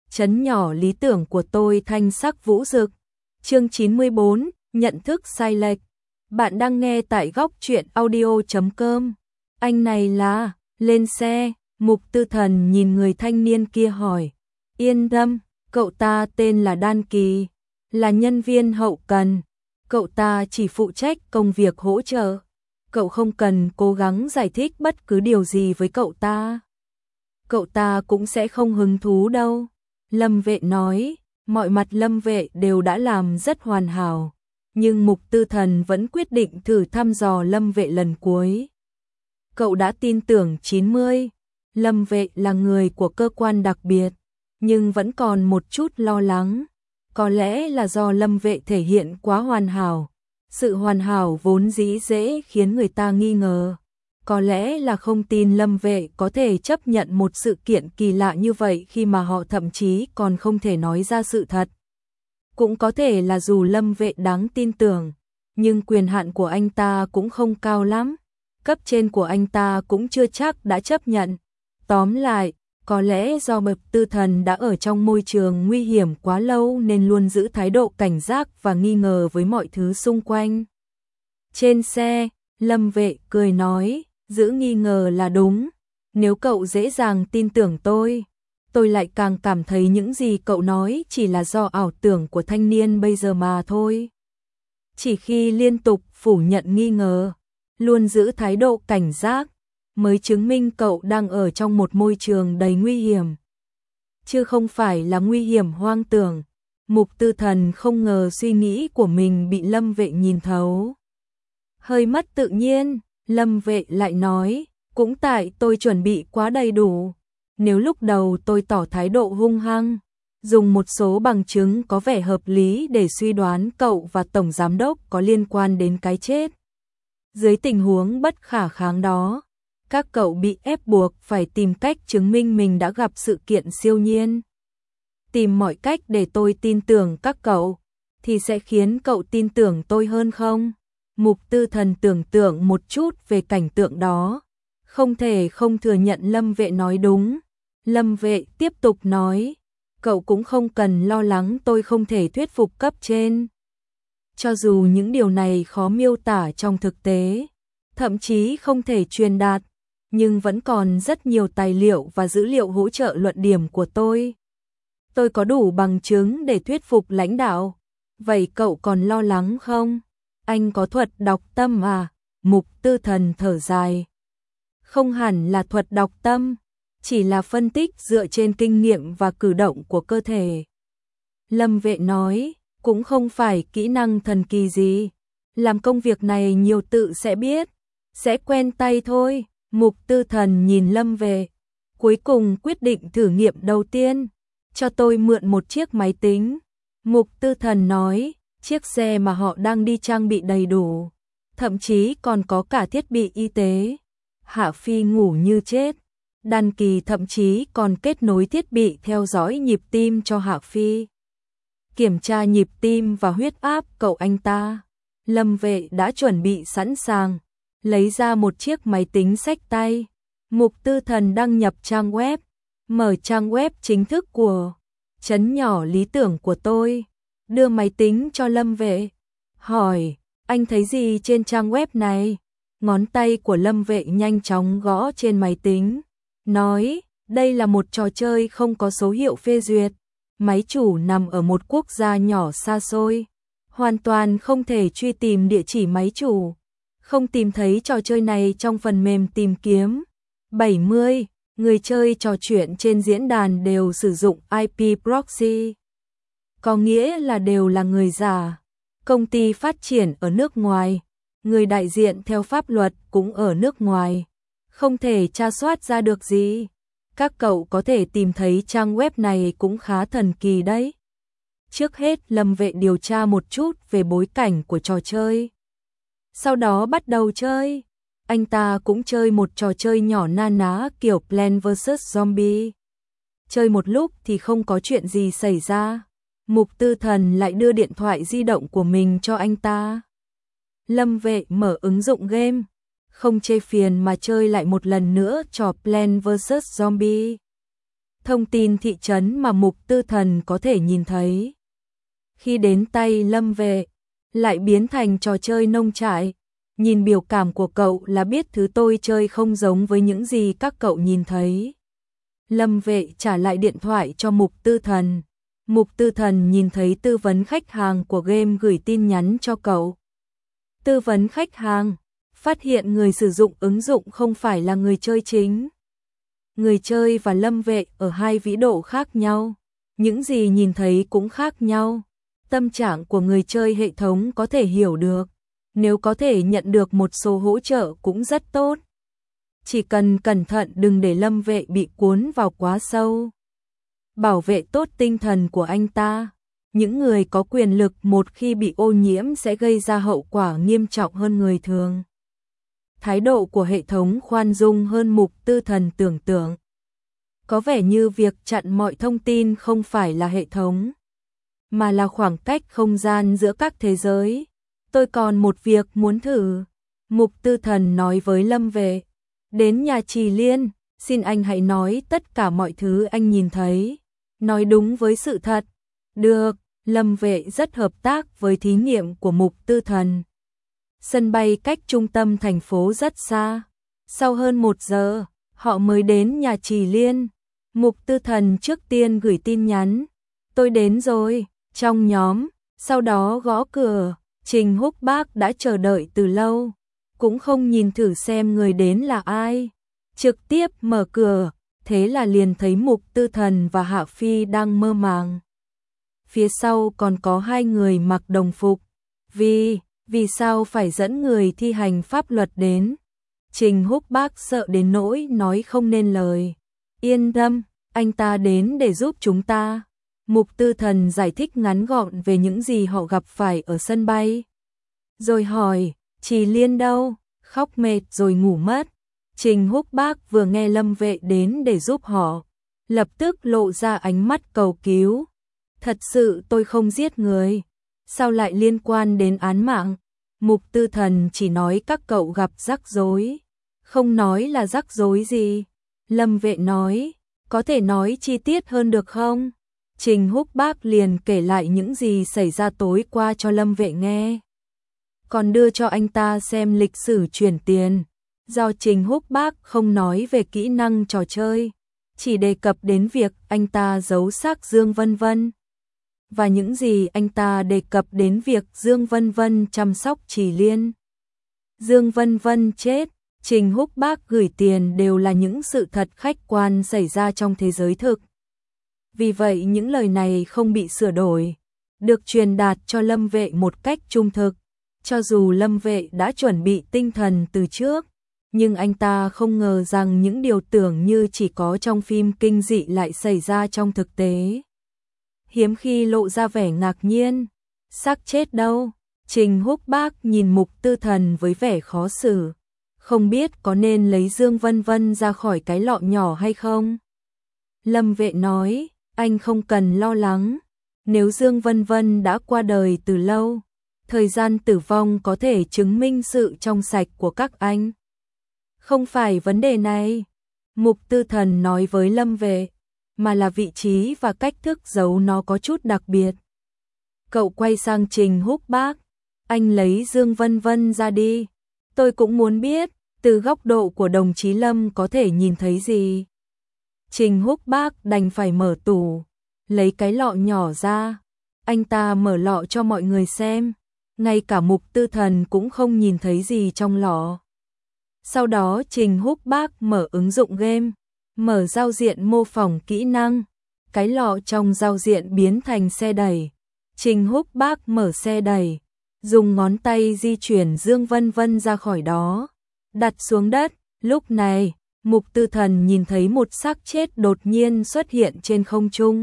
Trấn nhỏ lý tưởng của tôi thanh sắc vũ rực. Chương 94, nhận thức sai lệch. Bạn đang nghe tại góc truyện audio.com. Anh này là, lên xe, Mục Tư Thần nhìn người thanh niên kia hỏi. Yên tâm, cậu ta tên là Đan Kỳ, là nhân viên hậu cần. Cậu ta chỉ phụ trách công việc hỗ trợ. Cậu không cần cố gắng giải thích bất cứ điều gì với cậu ta. Cậu ta cũng sẽ không hứng thú đâu. Lâm Vệ nói, mọi mặt Lâm Vệ đều đã làm rất hoàn hảo. Nhưng Mục Tư Thần vẫn quyết định thử thăm dò Lâm Vệ lần cuối. Cậu đã tin tưởng 90. Lâm Vệ là người của cơ quan đặc biệt, nhưng vẫn còn một chút lo lắng. Có lẽ là do Lâm Vệ thể hiện quá hoàn hảo. Sự hoàn hảo vốn dĩ dễ khiến người ta nghi ngờ. Có lẽ là không tin Lâm Vệ có thể chấp nhận một sự kiện kỳ lạ như vậy khi mà họ thậm chí còn không thể nói ra sự thật. Cũng có thể là dù Lâm Vệ đáng tin tưởng, nhưng quyền hạn của anh ta cũng không cao lắm. Cấp trên của anh ta cũng chưa chắc đã chấp nhận. Tóm lại, có lẽ do Mục Tư Thần đã ở trong môi trường nguy hiểm quá lâu nên luôn giữ thái độ cảnh giác và nghi ngờ với mọi thứ xung quanh. Trên xe, Lâm Vệ cười nói, giữ nghi ngờ là đúng. Nếu cậu dễ dàng tin tưởng tôi lại càng cảm thấy những gì cậu nói chỉ là do ảo tưởng của thanh niên bây giờ mà thôi. Chỉ khi liên tục phủ nhận nghi ngờ, luôn giữ thái độ cảnh giác, mới chứng minh cậu đang ở trong một môi trường đầy nguy hiểm. Chứ không phải là nguy hiểm hoang tưởng. Mục Tư Thần không ngờ suy nghĩ của mình bị Lâm Vệ nhìn thấu. Hơi mất tự nhiên, Lâm Vệ lại nói, cũng tại tôi chuẩn bị quá đầy đủ. Nếu lúc đầu tôi tỏ thái độ hung hăng, dùng một số bằng chứng có vẻ hợp lý để suy đoán cậu và Tổng Giám Đốc có liên quan đến cái chết. Dưới tình huống bất khả kháng đó, các cậu bị ép buộc phải tìm cách chứng minh mình đã gặp sự kiện siêu nhiên. Tìm mọi cách để tôi tin tưởng các cậu, thì sẽ khiến cậu tin tưởng tôi hơn không? Mục Tư Thần tưởng tượng một chút về cảnh tượng đó. Không thể không thừa nhận Lâm Vệ nói đúng. Lâm Vệ tiếp tục nói, cậu cũng không cần lo lắng tôi không thể thuyết phục cấp trên. Cho dù những điều này khó miêu tả trong thực tế, thậm chí không thể truyền đạt, nhưng vẫn còn rất nhiều tài liệu và dữ liệu hỗ trợ luận điểm của tôi. Tôi có đủ bằng chứng để thuyết phục lãnh đạo. Vậy cậu còn lo lắng không? Anh có thuật đọc tâm à? Mục Tư Thần thở dài. Không hẳn là thuật đọc tâm, chỉ là phân tích dựa trên kinh nghiệm và cử động của cơ thể. Lâm Vệ nói, cũng không phải kỹ năng thần kỳ gì. Làm công việc này nhiều tự sẽ biết, sẽ quen tay thôi. Mục Tư Thần nhìn Lâm Vệ, cuối cùng quyết định thử nghiệm đầu tiên. Cho tôi mượn một chiếc máy tính. Mục Tư Thần nói, chiếc xe mà họ đang đi trang bị đầy đủ, thậm chí còn có cả thiết bị y tế. Hạ Phi ngủ như chết. Đan Kỳ thậm chí còn kết nối thiết bị theo dõi nhịp tim cho Hạ Phi. Kiểm tra nhịp tim và huyết áp cậu anh ta. Lâm Vệ đã chuẩn bị sẵn sàng, lấy ra một chiếc máy tính xách tay. Mục Tư Thần đăng nhập trang web, mở trang web chính thức của Trấn nhỏ lý tưởng của tôi, đưa máy tính cho Lâm Vệ, hỏi, anh thấy gì trên trang web này? Ngón tay của Lâm Vệ nhanh chóng gõ trên máy tính, nói, đây là một trò chơi không có số hiệu phê duyệt, máy chủ nằm ở một quốc gia nhỏ xa xôi, hoàn toàn không thể truy tìm địa chỉ máy chủ, không tìm thấy trò chơi này trong phần mềm tìm kiếm. 70. Người chơi trò chuyện trên diễn đàn đều sử dụng IP proxy, có nghĩa là đều là người giả. Công ty phát triển ở nước ngoài, người đại diện theo pháp luật cũng ở nước ngoài, không thể tra soát ra được gì. Các cậu có thể tìm thấy trang web này cũng khá thần kỳ đấy. Trước hết Lâm Vệ điều tra một chút về bối cảnh của trò chơi, sau đó bắt đầu chơi. Anh ta cũng chơi một trò chơi nhỏ na ná kiểu Plants vs Zombie. Chơi một lúc thì không có chuyện gì xảy ra. Mục Tư Thần lại đưa điện thoại di động của mình cho anh ta. Lâm Vệ mở ứng dụng game, không chê phiền mà chơi lại một lần nữa trò Plants vs Zombie. thông tin thị trấn mà Mục Tư Thần có thể nhìn thấy. Khi đến tay Lâm Vệ, lại biến thành trò chơi nông trại. Nhìn biểu cảm của cậu là biết thứ tôi chơi không giống với những gì các cậu nhìn thấy. Lâm Vệ trả lại điện thoại cho Mục Tư Thần. Mục Tư Thần nhìn thấy tư vấn khách hàng của game gửi tin nhắn cho cậu. Tư vấn khách hàng, phát hiện người sử dụng ứng dụng không phải là người chơi chính. Người chơi và Lâm Vệ ở hai vĩ độ khác nhau. Những gì nhìn thấy cũng khác nhau. Tâm trạng của người chơi hệ thống có thể hiểu được. Nếu có thể nhận được một số hỗ trợ cũng rất tốt. Chỉ cần cẩn thận đừng để Lâm Vệ bị cuốn vào quá sâu. Bảo vệ tốt tinh thần của anh ta. Những người có quyền lực một khi bị ô nhiễm sẽ gây ra hậu quả nghiêm trọng hơn người thường. Thái độ của hệ thống khoan dung hơn Mục Tư Thần tưởng tượng. Có vẻ như việc chặn mọi thông tin không phải là hệ thống, mà là khoảng cách không gian giữa các thế giới. Tôi còn một việc muốn thử. Mục Tư Thần nói với Lâm Vệ. Đến nhà Trì Liên, xin anh hãy nói tất cả mọi thứ anh nhìn thấy. Nói đúng với sự thật. Được, Lâm Vệ rất hợp tác với thí nghiệm của Mục Tư Thần. Sân bay cách trung tâm thành phố rất xa. Sau hơn 1 giờ, họ mới đến nhà Trì Liên. Mục Tư Thần trước tiên gửi tin nhắn. Tôi đến rồi, trong nhóm, sau đó gõ cửa. Trình Húc Bác đã chờ đợi từ lâu, cũng không nhìn thử xem người đến là ai. Trực tiếp mở cửa, thế là liền thấy Mục Tư Thần và Hạ Phi đang mơ màng. Phía sau còn có 2 người mặc đồng phục. Vì sao phải dẫn người thi hành pháp luật đến? Trình Húc Bác sợ đến nỗi nói không nên lời. Yên tâm, anh ta đến để giúp chúng ta. Mục Tư Thần giải thích ngắn gọn về những gì họ gặp phải ở sân bay. Rồi hỏi, Trì Liên đâu? Khóc mệt rồi ngủ mất. Trình Húc Bác vừa nghe Lâm Vệ đến để giúp họ, lập tức lộ ra ánh mắt cầu cứu. Thật sự tôi không giết người. Sao lại liên quan đến án mạng? Mục Tư Thần chỉ nói các cậu gặp rắc rối. Không nói là rắc rối gì. Lâm Vệ nói, có thể nói chi tiết hơn được không? Trình Húc Bác liền kể lại những gì xảy ra tối qua cho Lâm Vệ nghe. Còn đưa cho anh ta xem lịch sử chuyển tiền. Do Trình Húc Bác không nói về kỹ năng trò chơi, chỉ đề cập đến việc anh ta giấu xác Dương Vân Vân. Và những gì anh ta đề cập đến việc Dương Vân Vân chăm sóc Trì Liên. Dương Vân Vân chết, Trình Húc Bác gửi tiền đều là những sự thật khách quan xảy ra trong thế giới thực. Vì vậy những lời này không bị sửa đổi, được truyền đạt cho Lâm Vệ một cách trung thực. Cho dù Lâm Vệ đã chuẩn bị tinh thần từ trước, nhưng anh ta không ngờ rằng những điều tưởng như chỉ có trong phim kinh dị lại xảy ra trong thực tế. Hiếm khi lộ ra vẻ ngạc nhiên. Xác chết đâu? Trình Húc Bác nhìn Mục Tư Thần với vẻ khó xử. Không biết có nên lấy Dương Vân Vân ra khỏi cái lọ nhỏ hay không? Lâm Vệ nói, anh không cần lo lắng. Nếu Dương Vân Vân đã qua đời từ lâu, thời gian tử vong có thể chứng minh sự trong sạch của các anh. Không phải vấn đề này, Mục Tư Thần nói với Lâm Vệ, mà là vị trí và cách thức giấu nó có chút đặc biệt. Cậu quay sang Trình Húc Bác, anh lấy Dương Vân Vân ra đi. Tôi cũng muốn biết, từ góc độ của đồng chí Lâm có thể nhìn thấy gì. Trình Húc Bác đành phải mở tủ, lấy cái lọ nhỏ ra. Anh ta mở lọ cho mọi người xem. Ngay cả Mục Tư Thần cũng không nhìn thấy gì trong lọ. Sau đó Trình Húc Bác mở ứng dụng game, mở giao diện mô phỏng kỹ năng. Cái lọ trong giao diện biến thành xe đẩy. Trình Húc Bác mở xe đẩy, dùng ngón tay di chuyển Dương Vân Vân ra khỏi đó, đặt xuống đất. Lúc này, Mục Tư Thần nhìn thấy một xác chết đột nhiên xuất hiện trên không trung.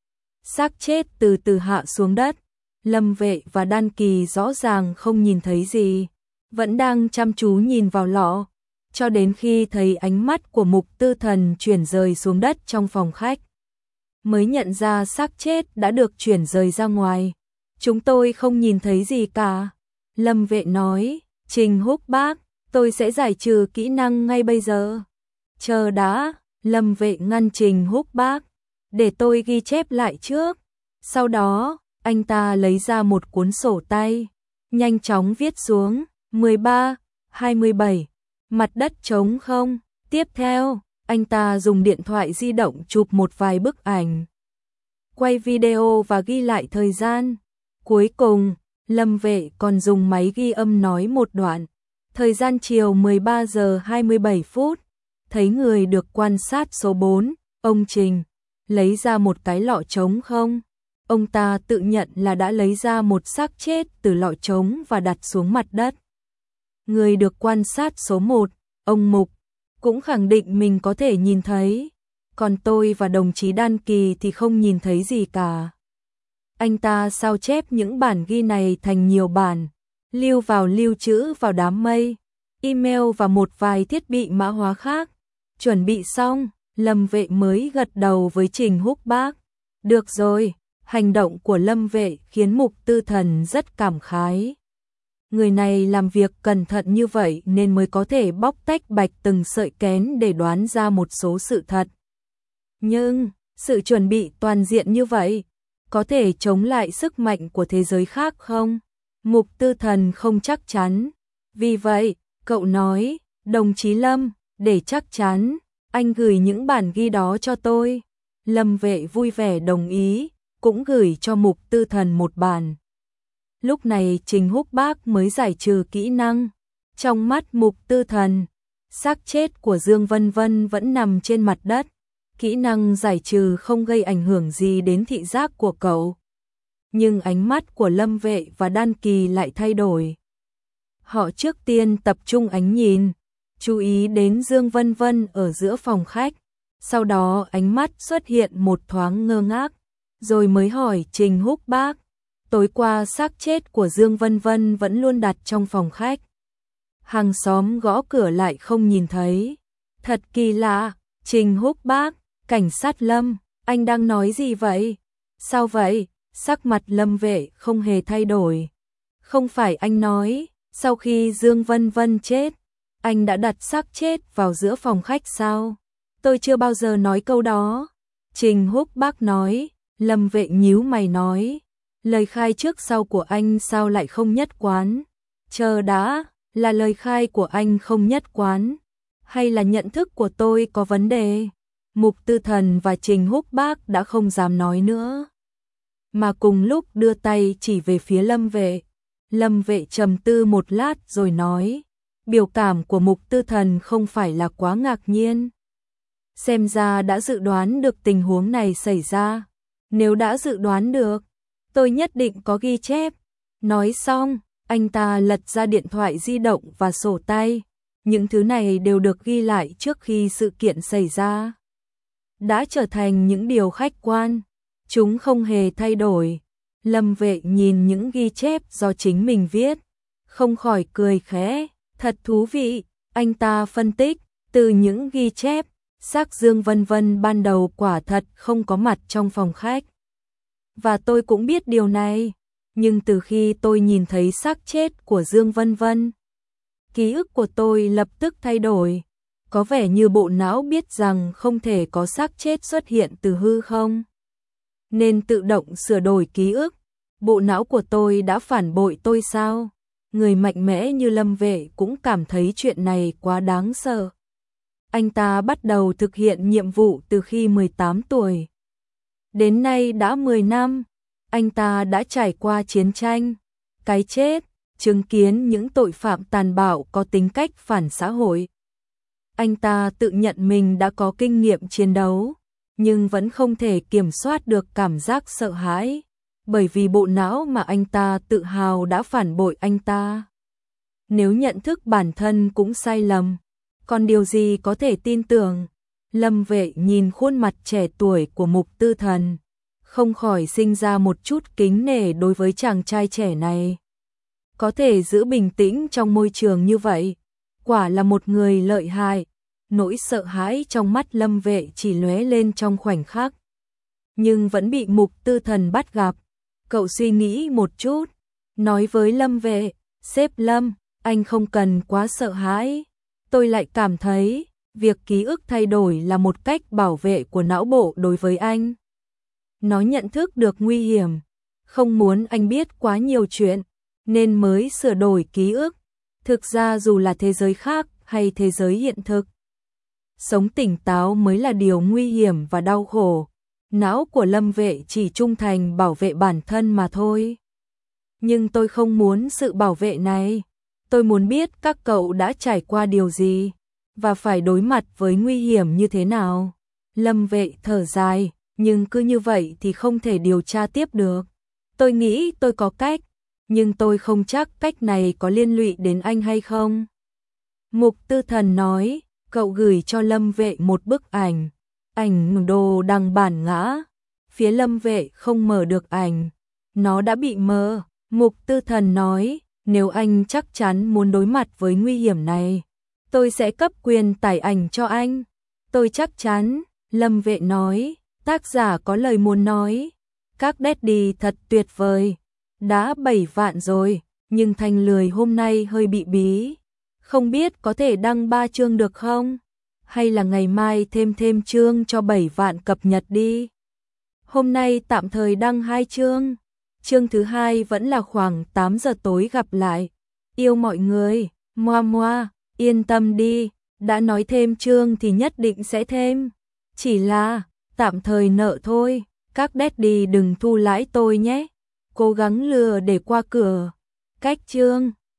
Xác chết từ từ hạ xuống đất. Lâm Vệ và Đan Kỳ rõ ràng không nhìn thấy gì, vẫn đang chăm chú nhìn vào lọ, cho đến khi thấy ánh mắt của Mục Tư Thần chuyển rời xuống đất trong phòng khách, mới nhận ra xác chết đã được chuyển rời ra ngoài. Chúng tôi không nhìn thấy gì cả. Lâm Vệ nói, Trình Húc Bác, tôi sẽ giải trừ kỹ năng ngay bây giờ. Chờ đã, Lâm Vệ ngăn Trình Húc Bác, để tôi ghi chép lại trước. Sau đó, anh ta lấy ra một cuốn sổ tay, nhanh chóng viết xuống, 13, 27, mặt đất trống không. Tiếp theo, anh ta dùng điện thoại di động chụp một vài bức ảnh, quay video và ghi lại thời gian. Cuối cùng, Lâm Vệ còn dùng máy ghi âm nói một đoạn. Thời gian chiều 13 giờ 27 phút, thấy người được quan sát số 4, ông Trình, lấy ra một cái lọ trống không. Ông ta tự nhận là đã lấy ra một xác chết từ lọ trống và đặt xuống mặt đất. Người được quan sát số 1, ông Mục, cũng khẳng định mình có thể nhìn thấy. Còn tôi và đồng chí Đan Kỳ thì không nhìn thấy gì cả. Anh ta sao chép những bản ghi này thành nhiều bản, lưu trữ vào đám mây, email và một vài thiết bị mã hóa khác. Chuẩn bị xong, Lâm Vệ mới gật đầu với Trình Húc Bác. Được rồi, hành động của Lâm Vệ khiến Mục Tư Thần rất cảm khái. Người này làm việc cẩn thận như vậy nên mới có thể bóc tách bạch từng sợi kén để đoán ra một số sự thật. Nhưng, sự chuẩn bị toàn diện như vậy, có thể chống lại sức mạnh của thế giới khác không? Mục Tư Thần không chắc chắn. Vì vậy, cậu nói, đồng chí Lâm, để chắc chắn, anh gửi những bản ghi đó cho tôi. Lâm Vệ vui vẻ đồng ý, cũng gửi cho Mục Tư Thần một bản. Lúc này Trình Húc Bác mới giải trừ kỹ năng. Trong mắt Mục Tư Thần, xác chết của Dương Vân Vân vẫn nằm trên mặt đất. Kỹ năng giải trừ không gây ảnh hưởng gì đến thị giác của cậu. Nhưng ánh mắt của Lâm Vệ và Đan Kỳ lại thay đổi. Họ trước tiên tập trung ánh nhìn, chú ý đến Dương Vân Vân ở giữa phòng khách. Sau đó ánh mắt xuất hiện một thoáng ngơ ngác, rồi mới hỏi Trình Húc Bác. Tối qua xác chết của Dương Vân Vân vẫn luôn đặt trong phòng khách. Hàng xóm gõ cửa lại không nhìn thấy. Thật kỳ lạ. Trình Húc Bác, cảnh sát Lâm, anh đang nói gì vậy? Sao vậy? Sắc mặt Lâm Vệ không hề thay đổi. Không phải anh nói, sau khi Dương Vân Vân chết, anh đã đặt xác chết vào giữa phòng khách sao? Tôi chưa bao giờ nói câu đó. Trình Húc Bác nói. Lâm Vệ nhíu mày nói. Lời khai trước sau của anh sao lại không nhất quán? Chờ đã, là lời khai của anh không nhất quán, hay là nhận thức của tôi có vấn đề? Mục Tư Thần và Trình Húc Bác đã không dám nói nữa, mà cùng lúc đưa tay chỉ về phía Lâm Vệ. Lâm Vệ trầm tư một lát rồi nói, biểu cảm của Mục Tư Thần không phải là quá ngạc nhiên. Xem ra đã dự đoán được tình huống này xảy ra. Nếu đã dự đoán được, tôi nhất định có ghi chép. Nói xong, anh ta lật ra điện thoại di động và sổ tay. Những thứ này đều được ghi lại trước khi sự kiện xảy ra. Đã trở thành những điều khách quan. Chúng không hề thay đổi. Lâm Vệ nhìn những ghi chép do chính mình viết, không khỏi cười khẽ. Thật thú vị. Anh ta phân tích, từ những ghi chép, xác Dương Vân Vân ban đầu quả thật không có mặt trong phòng khách. Và tôi cũng biết điều này, nhưng từ khi tôi nhìn thấy xác chết của Dương Vân Vân, ký ức của tôi lập tức thay đổi. Có vẻ như bộ não biết rằng không thể có xác chết xuất hiện từ hư không, nên tự động sửa đổi ký ức. Bộ não của tôi đã phản bội tôi sao? Người mạnh mẽ như Lâm Vệ cũng cảm thấy chuyện này quá đáng sợ. Anh ta bắt đầu thực hiện nhiệm vụ từ khi 18 tuổi. Đến nay đã 10 năm, anh ta đã trải qua chiến tranh, cái chết, chứng kiến những tội phạm tàn bạo có tính cách phản xã hội. Anh ta tự nhận mình đã có kinh nghiệm chiến đấu, nhưng vẫn không thể kiểm soát được cảm giác sợ hãi, bởi vì bộ não mà anh ta tự hào đã phản bội anh ta. Nếu nhận thức bản thân cũng sai lầm, còn điều gì có thể tin tưởng? Lâm Vệ nhìn khuôn mặt trẻ tuổi của Mục Tư Thần, không khỏi sinh ra một chút kính nể đối với chàng trai trẻ này. Có thể giữ bình tĩnh trong môi trường như vậy, quả là một người lợi hại. Nỗi sợ hãi trong mắt Lâm Vệ chỉ lóe lên trong khoảnh khắc, nhưng vẫn bị Mục Tư Thần bắt gặp. Cậu suy nghĩ một chút, nói với Lâm Vệ, sếp Lâm, anh không cần quá sợ hãi. Tôi lại cảm thấy, Việc ký ức thay đổi là một cách bảo vệ của não bộ đối với anh. Nó nhận thức được nguy hiểm, không muốn anh biết quá nhiều chuyện, nên mới sửa đổi ký ức. Thực ra dù là thế giới khác hay thế giới hiện thực, sống tỉnh táo mới là điều nguy hiểm và đau khổ. Não của Lâm Vệ chỉ trung thành bảo vệ bản thân mà thôi. Nhưng tôi không muốn sự bảo vệ này. Tôi muốn biết các cậu đã trải qua điều gì và phải đối mặt với nguy hiểm như thế nào. Lâm Vệ thở dài, nhưng cứ như vậy thì không thể điều tra tiếp được. Tôi nghĩ tôi có cách, nhưng tôi không chắc cách này có liên lụy đến anh hay không. Mục Tư Thần nói, cậu gửi cho Lâm Vệ một bức ảnh. Ảnh đồ đăng bản ngã. Phía Lâm Vệ không mở được ảnh. Nó đã bị mờ. Mục Tư Thần nói, nếu anh chắc chắn muốn đối mặt với nguy hiểm này, tôi sẽ cấp quyền tải ảnh cho anh. Tôi chắc chắn, Lâm Vệ nói, tác giả có lời muốn nói. Các daddy thật tuyệt vời. Đã 7 vạn rồi, nhưng Thanh lười hôm nay hơi bị bí. Không biết có thể đăng 3 chương được không? Hay là ngày mai thêm chương cho 7 vạn cập nhật đi. Hôm nay tạm thời đăng 2 chương. Chương thứ 2 vẫn là khoảng 8 giờ tối gặp lại. Yêu mọi người, moa moa, yên tâm đi, đã nói thêm chương thì nhất định sẽ thêm. Chỉ là tạm thời nợ thôi, các daddy đừng thu lãi tôi nhé. Cố gắng lừa để qua cửa. Cách chương